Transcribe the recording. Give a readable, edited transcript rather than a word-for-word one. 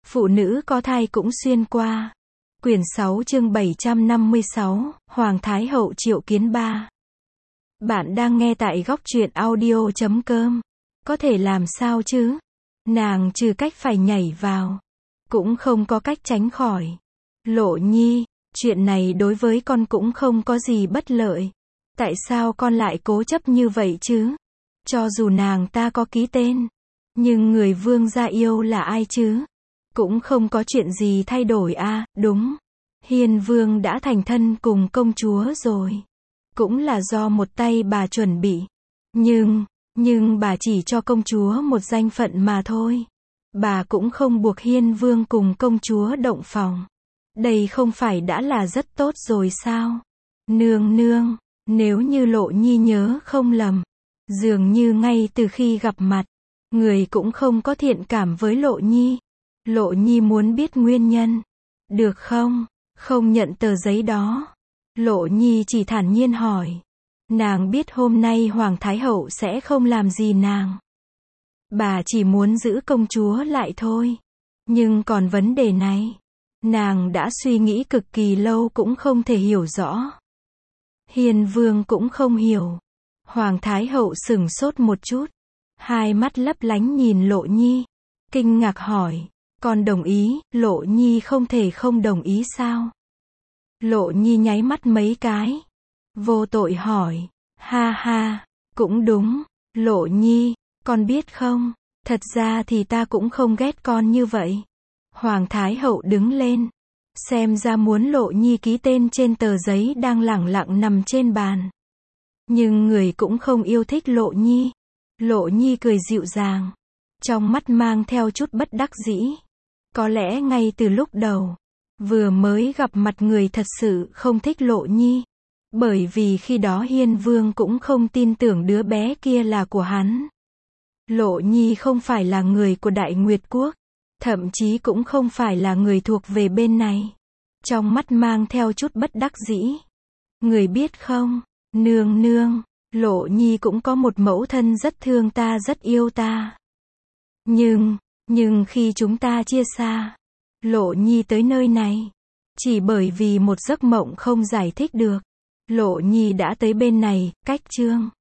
Phụ nữ có thai cũng xuyên qua. Quyển 6 chương 756, Hoàng Thái Hậu triệu kiến ba. Bạn đang nghe tại góc truyện audio.com. Có thể làm sao chứ? Nàng trừ cách phải nhảy vào, cũng không có cách tránh khỏi. Lộ Nhi, chuyện này đối với con cũng không có gì bất lợi. Tại sao con lại cố chấp như vậy chứ? Cho dù nàng ta có ký tên, nhưng người vương gia yêu là ai chứ? Cũng không có chuyện gì thay đổi à, đúng. Hiên vương đã thành thân cùng công chúa rồi. Cũng là do một tay bà chuẩn bị. Nhưng bà chỉ cho công chúa một danh phận mà thôi. Bà cũng không buộc Hiên vương cùng công chúa động phòng. Đây không phải đã là rất tốt rồi sao? Nương, nếu như Lộ Nhi nhớ không lầm, dường như ngay từ khi gặp mặt, người cũng không có thiện cảm với Lộ Nhi. Lộ Nhi muốn biết nguyên nhân. Được không? Không nhận tờ giấy đó. Lộ Nhi chỉ thản nhiên hỏi. Nàng biết hôm nay Hoàng Thái Hậu sẽ không làm gì nàng. Bà chỉ muốn giữ công chúa lại thôi. Nhưng còn vấn đề này, nàng đã suy nghĩ cực kỳ lâu cũng không thể hiểu rõ. Hiên vương cũng không hiểu. Hoàng Thái Hậu sửng sốt một chút. Hai mắt lấp lánh nhìn Lộ Nhi. Kinh ngạc hỏi. Con đồng ý, Lộ Nhi không thể không đồng ý sao? Lộ Nhi nháy mắt mấy cái. Vô tội hỏi. Ha, cũng đúng. Lộ Nhi, con biết không, thật ra thì ta cũng không ghét con như vậy. Hoàng Thái Hậu đứng lên. Xem ra muốn Lộ Nhi ký tên trên tờ giấy đang lẳng lặng nằm trên bàn. Nhưng người cũng không yêu thích Lộ Nhi. Lộ Nhi cười dịu dàng. Trong mắt mang theo chút bất đắc dĩ. Có lẽ ngay từ lúc đầu, vừa mới gặp mặt người thật sự không thích Lộ Nhi. Bởi vì khi đó Hiên vương cũng không tin tưởng đứa bé kia là của hắn. Lộ Nhi không phải là người của Đại Nguyệt Quốc. Thậm chí cũng không phải là người thuộc về bên này. Trong mắt mang theo chút bất đắc dĩ. Người biết không, nương, Lộ Nhi cũng có một mẫu thân rất thương ta, rất yêu ta. Nhưng khi chúng ta chia xa, Lộ Nhi tới nơi này, chỉ bởi vì một giấc mộng không giải thích được. Lộ Nhi đã tới bên này, cách Trương